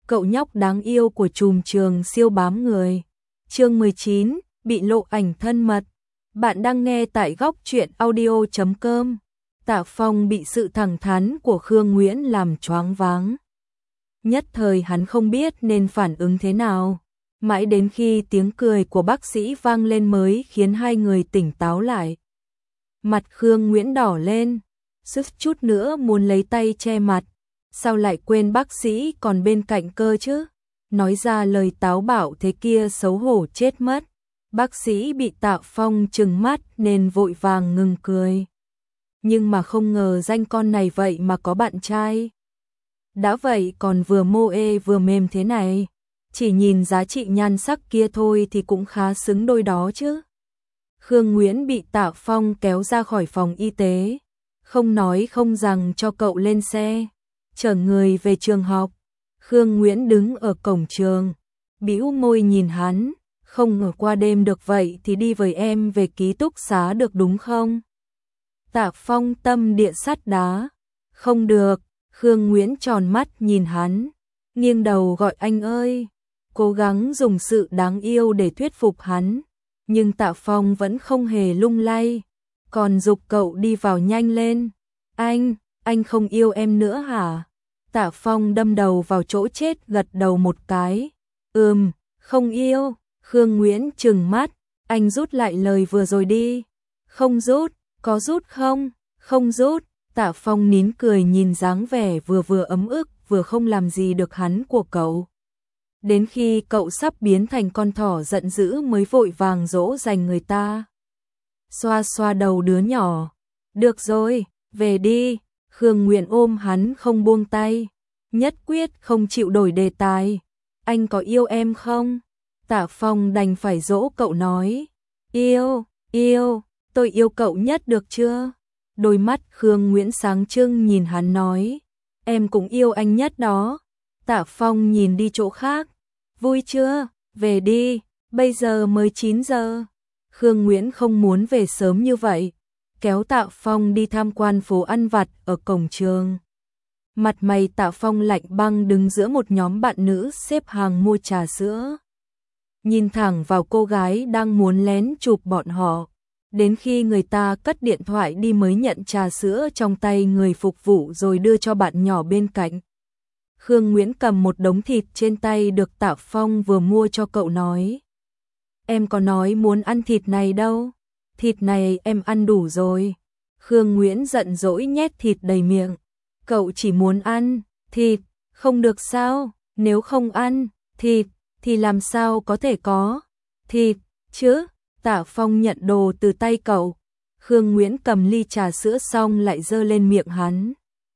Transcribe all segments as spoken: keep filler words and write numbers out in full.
cậu nhóc đáng yêu của trùm trường siêu bám người. Chương mười chín, bị lộ ảnh thân mật. Bạn đang nghe tại góc truyện audio chấm com. Tạ Phong bị sự thẳng thắn của Khương Nguyễn làm choáng váng. Nhất thời hắn không biết nên phản ứng thế nào. Mãi đến khi tiếng cười của bác sĩ vang lên mới khiến hai người tỉnh táo lại. Mặt Khương Nguyễn đỏ lên, suýt chút nữa muốn lấy tay che mặt. Sao lại quên bác sĩ còn bên cạnh cơ chứ? Nói ra lời táo bạo thế kia xấu hổ chết mất. Bác sĩ bị Tạ Phong trừng mắt nên vội vàng ngừng cười. Nhưng mà không ngờ danh con này vậy mà có bạn trai. Đã vậy còn vừa mô ê vừa mềm thế này. Chỉ nhìn giá trị nhan sắc kia thôi thì cũng khá xứng đôi đó chứ. Khương Nguyễn bị Tạ Phong kéo ra khỏi phòng y tế. Không nói không rằng cho cậu lên xe, chở người về trường học. Khương Nguyễn đứng ở cổng trường, bĩu môi nhìn hắn. Không ở qua đêm được vậy thì đi với em về ký túc xá được đúng không? Tạ Phong tâm địa sắt đá. Không được. Khương Nguyễn tròn mắt nhìn hắn, nghiêng đầu gọi anh ơi. Cố gắng dùng sự đáng yêu để thuyết phục hắn. Nhưng Tạ Phong vẫn không hề lung lay, còn giục cậu đi vào nhanh lên. Anh, anh không yêu em nữa hả? Tạ Phong đâm đầu vào chỗ chết gật đầu một cái. Ừm, không yêu. Khương Nguyễn trừng mắt, anh rút lại lời vừa rồi đi. Không rút, có rút không? Không rút. Tạ Phong nín cười nhìn dáng vẻ vừa vừa ấm ức vừa không làm gì được hắn của cậu. Đến khi cậu sắp biến thành con thỏ giận dữ mới vội vàng dỗ dành người ta. Xoa xoa đầu đứa nhỏ. Được rồi, về đi. Khương Nguyễn ôm hắn không buông tay, nhất quyết không chịu đổi đề tài. Anh có yêu em không? Tạ Phong đành phải dỗ cậu nói. Yêu, yêu, tôi yêu cậu nhất được chưa? Đôi mắt Khương Nguyễn sáng trưng nhìn hắn nói. Em cũng yêu anh nhất đó. Tạ Phong nhìn đi chỗ khác. Vui chưa? Về đi, bây giờ mới chín giờ. Khương Nguyễn không muốn về sớm như vậy, kéo Tạ Phong đi tham quan phố ăn vặt ở cổng trường. Mặt mày Tạ Phong lạnh băng đứng giữa một nhóm bạn nữ xếp hàng mua trà sữa. Nhìn thẳng vào cô gái đang muốn lén chụp bọn họ. Đến khi người ta cất điện thoại đi mới nhận trà sữa trong tay người phục vụ rồi đưa cho bạn nhỏ bên cạnh. Khương Nguyễn cầm một đống thịt trên tay được Tạ Phong vừa mua cho cậu nói. Em có nói muốn ăn thịt này đâu. Thịt này em ăn đủ rồi. Khương Nguyễn giận dỗi nhét thịt đầy miệng. Cậu chỉ muốn ăn thịt, không được sao? Nếu không ăn thịt thì làm sao có thể có thịt chứ? Tạ Phong nhận đồ từ tay cậu. Khương Nguyễn cầm ly trà sữa xong lại giơ lên miệng hắn.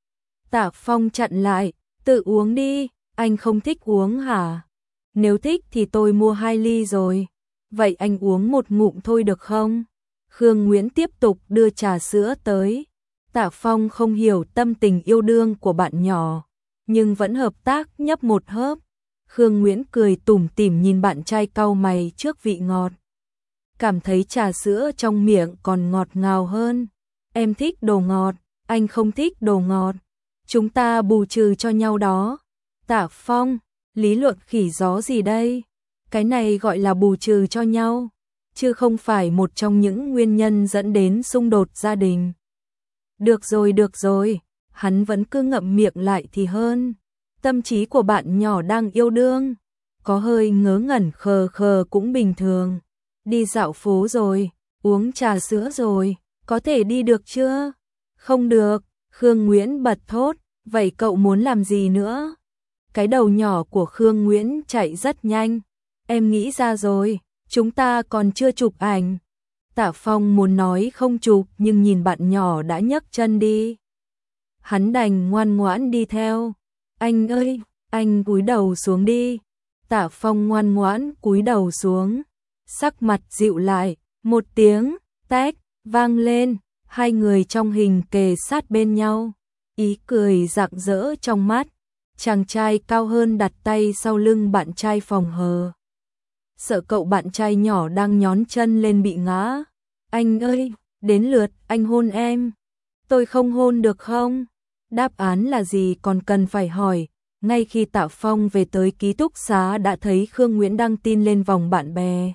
Tạ Phong chặn lại. Tự uống đi, anh không thích uống hả? Nếu thích thì tôi mua hai ly rồi. Vậy anh uống một ngụm thôi được không? Khương Nguyễn tiếp tục đưa trà sữa tới. Tạ Phong không hiểu tâm tình yêu đương của bạn nhỏ, nhưng vẫn hợp tác nhấp một hớp. Khương Nguyễn cười tủm tỉm nhìn bạn trai cau mày trước vị ngọt. Cảm thấy trà sữa trong miệng còn ngọt ngào hơn. Em thích đồ ngọt, anh không thích đồ ngọt. Chúng ta bù trừ cho nhau đó. Tạ Phong, lý luận khỉ gió gì đây? Cái này gọi là bù trừ cho nhau, chứ không phải một trong những nguyên nhân dẫn đến xung đột gia đình. Được rồi, được rồi, hắn vẫn cứ ngậm miệng lại thì hơn. Tâm trí của bạn nhỏ đang yêu đương, có hơi ngớ ngẩn khờ khờ cũng bình thường. Đi dạo phố rồi, uống trà sữa rồi, có thể đi được chưa? Không được. Khương Nguyễn bật thốt, vậy cậu muốn làm gì nữa? Cái đầu nhỏ của Khương Nguyễn chạy rất nhanh. Em nghĩ ra rồi, chúng ta còn chưa chụp ảnh. Tạ Phong muốn nói không chụp nhưng nhìn bạn nhỏ đã nhấc chân đi. Hắn đành ngoan ngoãn đi theo. Anh ơi, anh cúi đầu xuống đi. Tạ Phong ngoan ngoãn cúi đầu xuống. Sắc mặt dịu lại, một tiếng tách vang lên. Hai người trong hình kề sát bên nhau, ý cười rạng rỡ trong mắt. Chàng trai cao hơn đặt tay sau lưng bạn trai phòng hờ. Sợ cậu bạn trai nhỏ đang nhón chân lên bị ngã. Anh ơi, đến lượt anh hôn em. Tôi không hôn được không? Đáp án là gì còn cần phải hỏi. Ngay khi Tạ Phong về tới ký túc xá đã thấy Khương Nguyễn đăng tin lên vòng bạn bè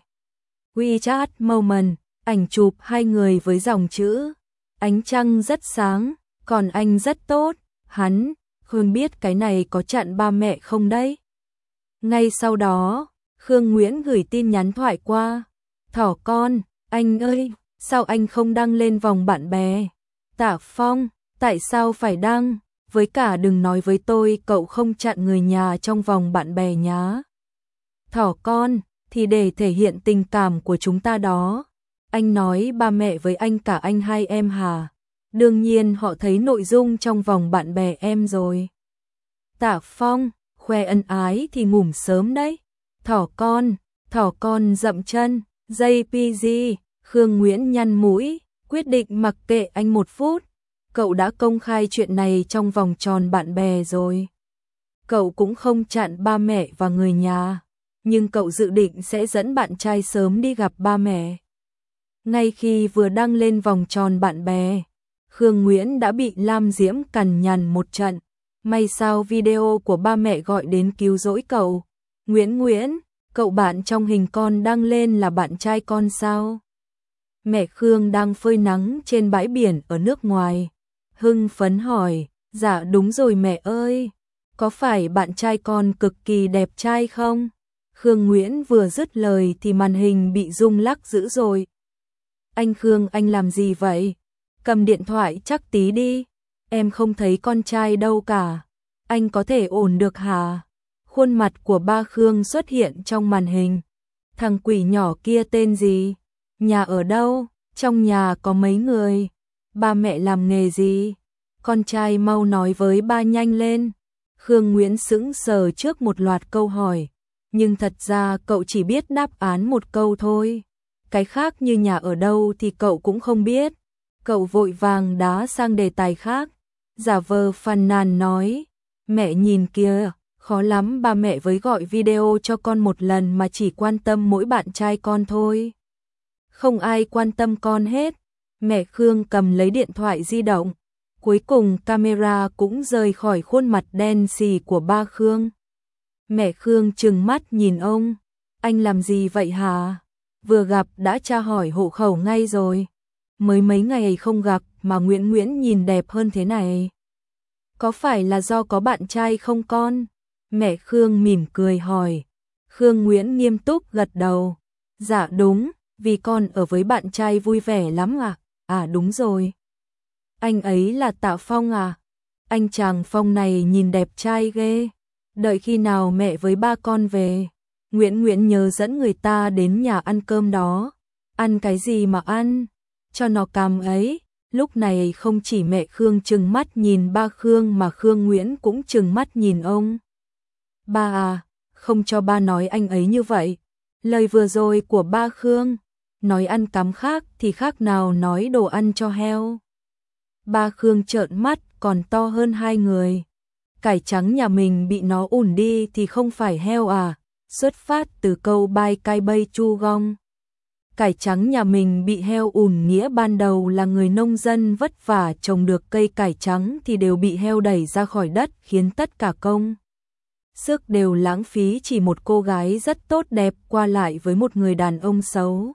WeChat Moment, ảnh chụp hai người với dòng chữ ánh trăng rất sáng, còn anh rất tốt, hắn, Khương biết cái này có chặn ba mẹ không đấy. Ngay sau đó, Khương Nguyễn gửi tin nhắn thoại qua, thỏ con, anh ơi, sao anh không đăng lên vòng bạn bè? Tạ Phong, tại sao phải đăng? Với cả đừng nói với tôi cậu không chặn người nhà trong vòng bạn bè nhá. Thỏ con, thì để thể hiện tình cảm của chúng ta đó. Anh nói ba mẹ với anh cả anh hai em hả? Đương nhiên họ thấy nội dung trong vòng bạn bè em rồi. Tạ Phong, khoe ân ái thì ngủm sớm đấy. Thỏ con, thỏ con dậm chân, jay pê giê, Khương Nguyễn nhăn mũi, quyết định mặc kệ anh một phút. Cậu đã công khai chuyện này trong vòng tròn bạn bè rồi. Cậu cũng không chặn ba mẹ và người nhà, nhưng cậu dự định sẽ dẫn bạn trai sớm đi gặp ba mẹ. Ngay khi vừa đăng lên vòng tròn bạn bè, Khương Nguyễn đã bị Lam Diễm cằn nhằn một trận. May sao video của ba mẹ gọi đến cứu rỗi cậu. Nguyễn Nguyễn, cậu bạn trong hình con đăng lên là bạn trai con sao? Mẹ Khương đang phơi nắng trên bãi biển ở nước ngoài. Hưng phấn hỏi, dạ đúng rồi mẹ ơi, có phải bạn trai con cực kỳ đẹp trai không? Khương Nguyễn vừa dứt lời thì màn hình bị rung lắc dữ rồi. Anh Khương anh làm gì vậy? Cầm điện thoại chắc tí đi, em không thấy con trai đâu cả. Anh có thể ổn được hả? Khuôn mặt của ba Khương xuất hiện trong màn hình. Thằng quỷ nhỏ kia tên gì? Nhà ở đâu? Trong nhà có mấy người? Ba mẹ làm nghề gì? Con trai mau nói với ba nhanh lên. Khương Nguyễn sững sờ trước một loạt câu hỏi, nhưng thật ra cậu chỉ biết đáp án một câu thôi. Cái khác như nhà ở đâu thì cậu cũng không biết. Cậu vội vàng đá sang đề tài khác, giả vờ phàn nàn nói, mẹ nhìn kìa, khó lắm ba mẹ với gọi video cho con một lần mà chỉ quan tâm mỗi bạn trai con thôi. Không ai quan tâm con hết. Mẹ Khương cầm lấy điện thoại di động. Cuối cùng camera cũng rời khỏi khuôn mặt đen xì của ba Khương. Mẹ Khương trừng mắt nhìn ông. Anh làm gì vậy hả? Vừa gặp đã tra hỏi hộ khẩu ngay rồi. Mới mấy ngày không gặp mà Nguyễn Nguyễn nhìn đẹp hơn thế này. Có phải là do có bạn trai không con? Mẹ Khương mỉm cười hỏi. Khương Nguyễn nghiêm túc gật đầu. Dạ đúng, vì con ở với bạn trai vui vẻ lắm à? À đúng rồi. Anh ấy là Tạ Phong à? Anh chàng Phong này nhìn đẹp trai ghê. Đợi khi nào mẹ với ba con về, Nguyễn Nguyễn nhớ dẫn người ta đến nhà ăn cơm đó. Ăn cái gì mà ăn? Cho nó cam ấy. Lúc này không chỉ mẹ Khương trừng mắt nhìn ba Khương mà Khương Nguyễn cũng trừng mắt nhìn ông. Ba à, không cho ba nói anh ấy như vậy. Lời vừa rồi của ba Khương, nói ăn cắm khác thì khác nào nói đồ ăn cho heo. Ba Khương trợn mắt còn to hơn hai người. Cải trắng nhà mình bị nó ủn đi thì không phải heo à, xuất phát từ câu bai cai bay chu gong. Cải trắng nhà mình bị heo ủn nghĩa ban đầu là người nông dân vất vả trồng được cây cải trắng thì đều bị heo đẩy ra khỏi đất khiến tất cả công sức đều lãng phí chỉ một cô gái rất tốt đẹp qua lại với một người đàn ông xấu.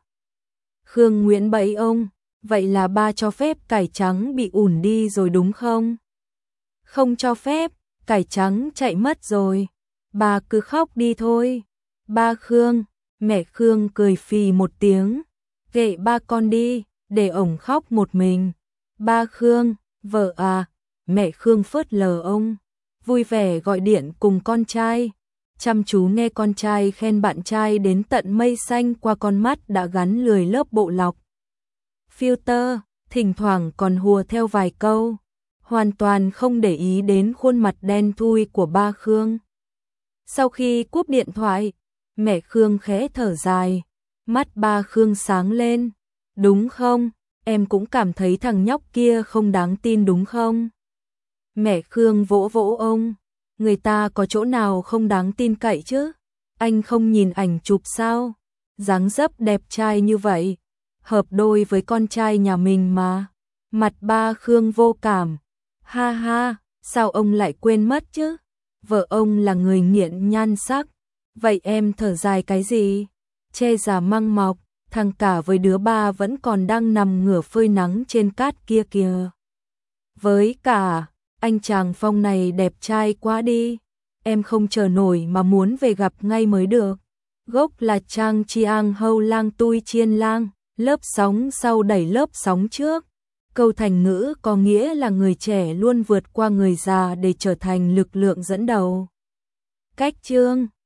Khương Nguyễn bẫy ông, vậy là ba cho phép cải trắng bị ủn đi rồi đúng không? Không cho phép, cải trắng chạy mất rồi. Ba cứ khóc đi thôi. Ba Khương, mẹ Khương cười phì một tiếng. Kệ ba con đi, để ổng khóc một mình. Ba Khương, vợ à, mẹ Khương phớt lờ ông. Vui vẻ gọi điện cùng con trai. Chăm chú nghe con trai khen bạn trai đến tận mây xanh qua con mắt đã gắn lười lớp bộ lọc filter, thỉnh thoảng còn hùa theo vài câu, hoàn toàn không để ý đến khuôn mặt đen thui của ba Khương. Sau khi cúp điện thoại, mẹ Khương khẽ thở dài, mắt ba Khương sáng lên. Đúng không? Em cũng cảm thấy thằng nhóc kia không đáng tin đúng không? Mẹ Khương vỗ vỗ ông, người ta có chỗ nào không đáng tin cậy chứ? Anh không nhìn ảnh chụp sao? Dáng dấp đẹp trai như vậy, hợp đôi với con trai nhà mình mà. Mặt ba Khương vô cảm. Ha ha, sao ông lại quên mất chứ? vợ ông là người nghiện nhan sắc. Vậy em thở dài cái gì? Che già măng mọc, thằng cả với đứa ba vẫn còn đang nằm ngửa phơi nắng trên cát kia kìa. Với cả, anh chàng Phong này đẹp trai quá đi. Em không chờ nổi mà muốn về gặp ngay mới được. Gốc là Trang Chiang Hâu Lang Tui Chiên Lang, lớp sóng sau đẩy lớp sóng trước. Câu thành ngữ có nghĩa là người trẻ luôn vượt qua người già để trở thành lực lượng dẫn đầu. Cách chương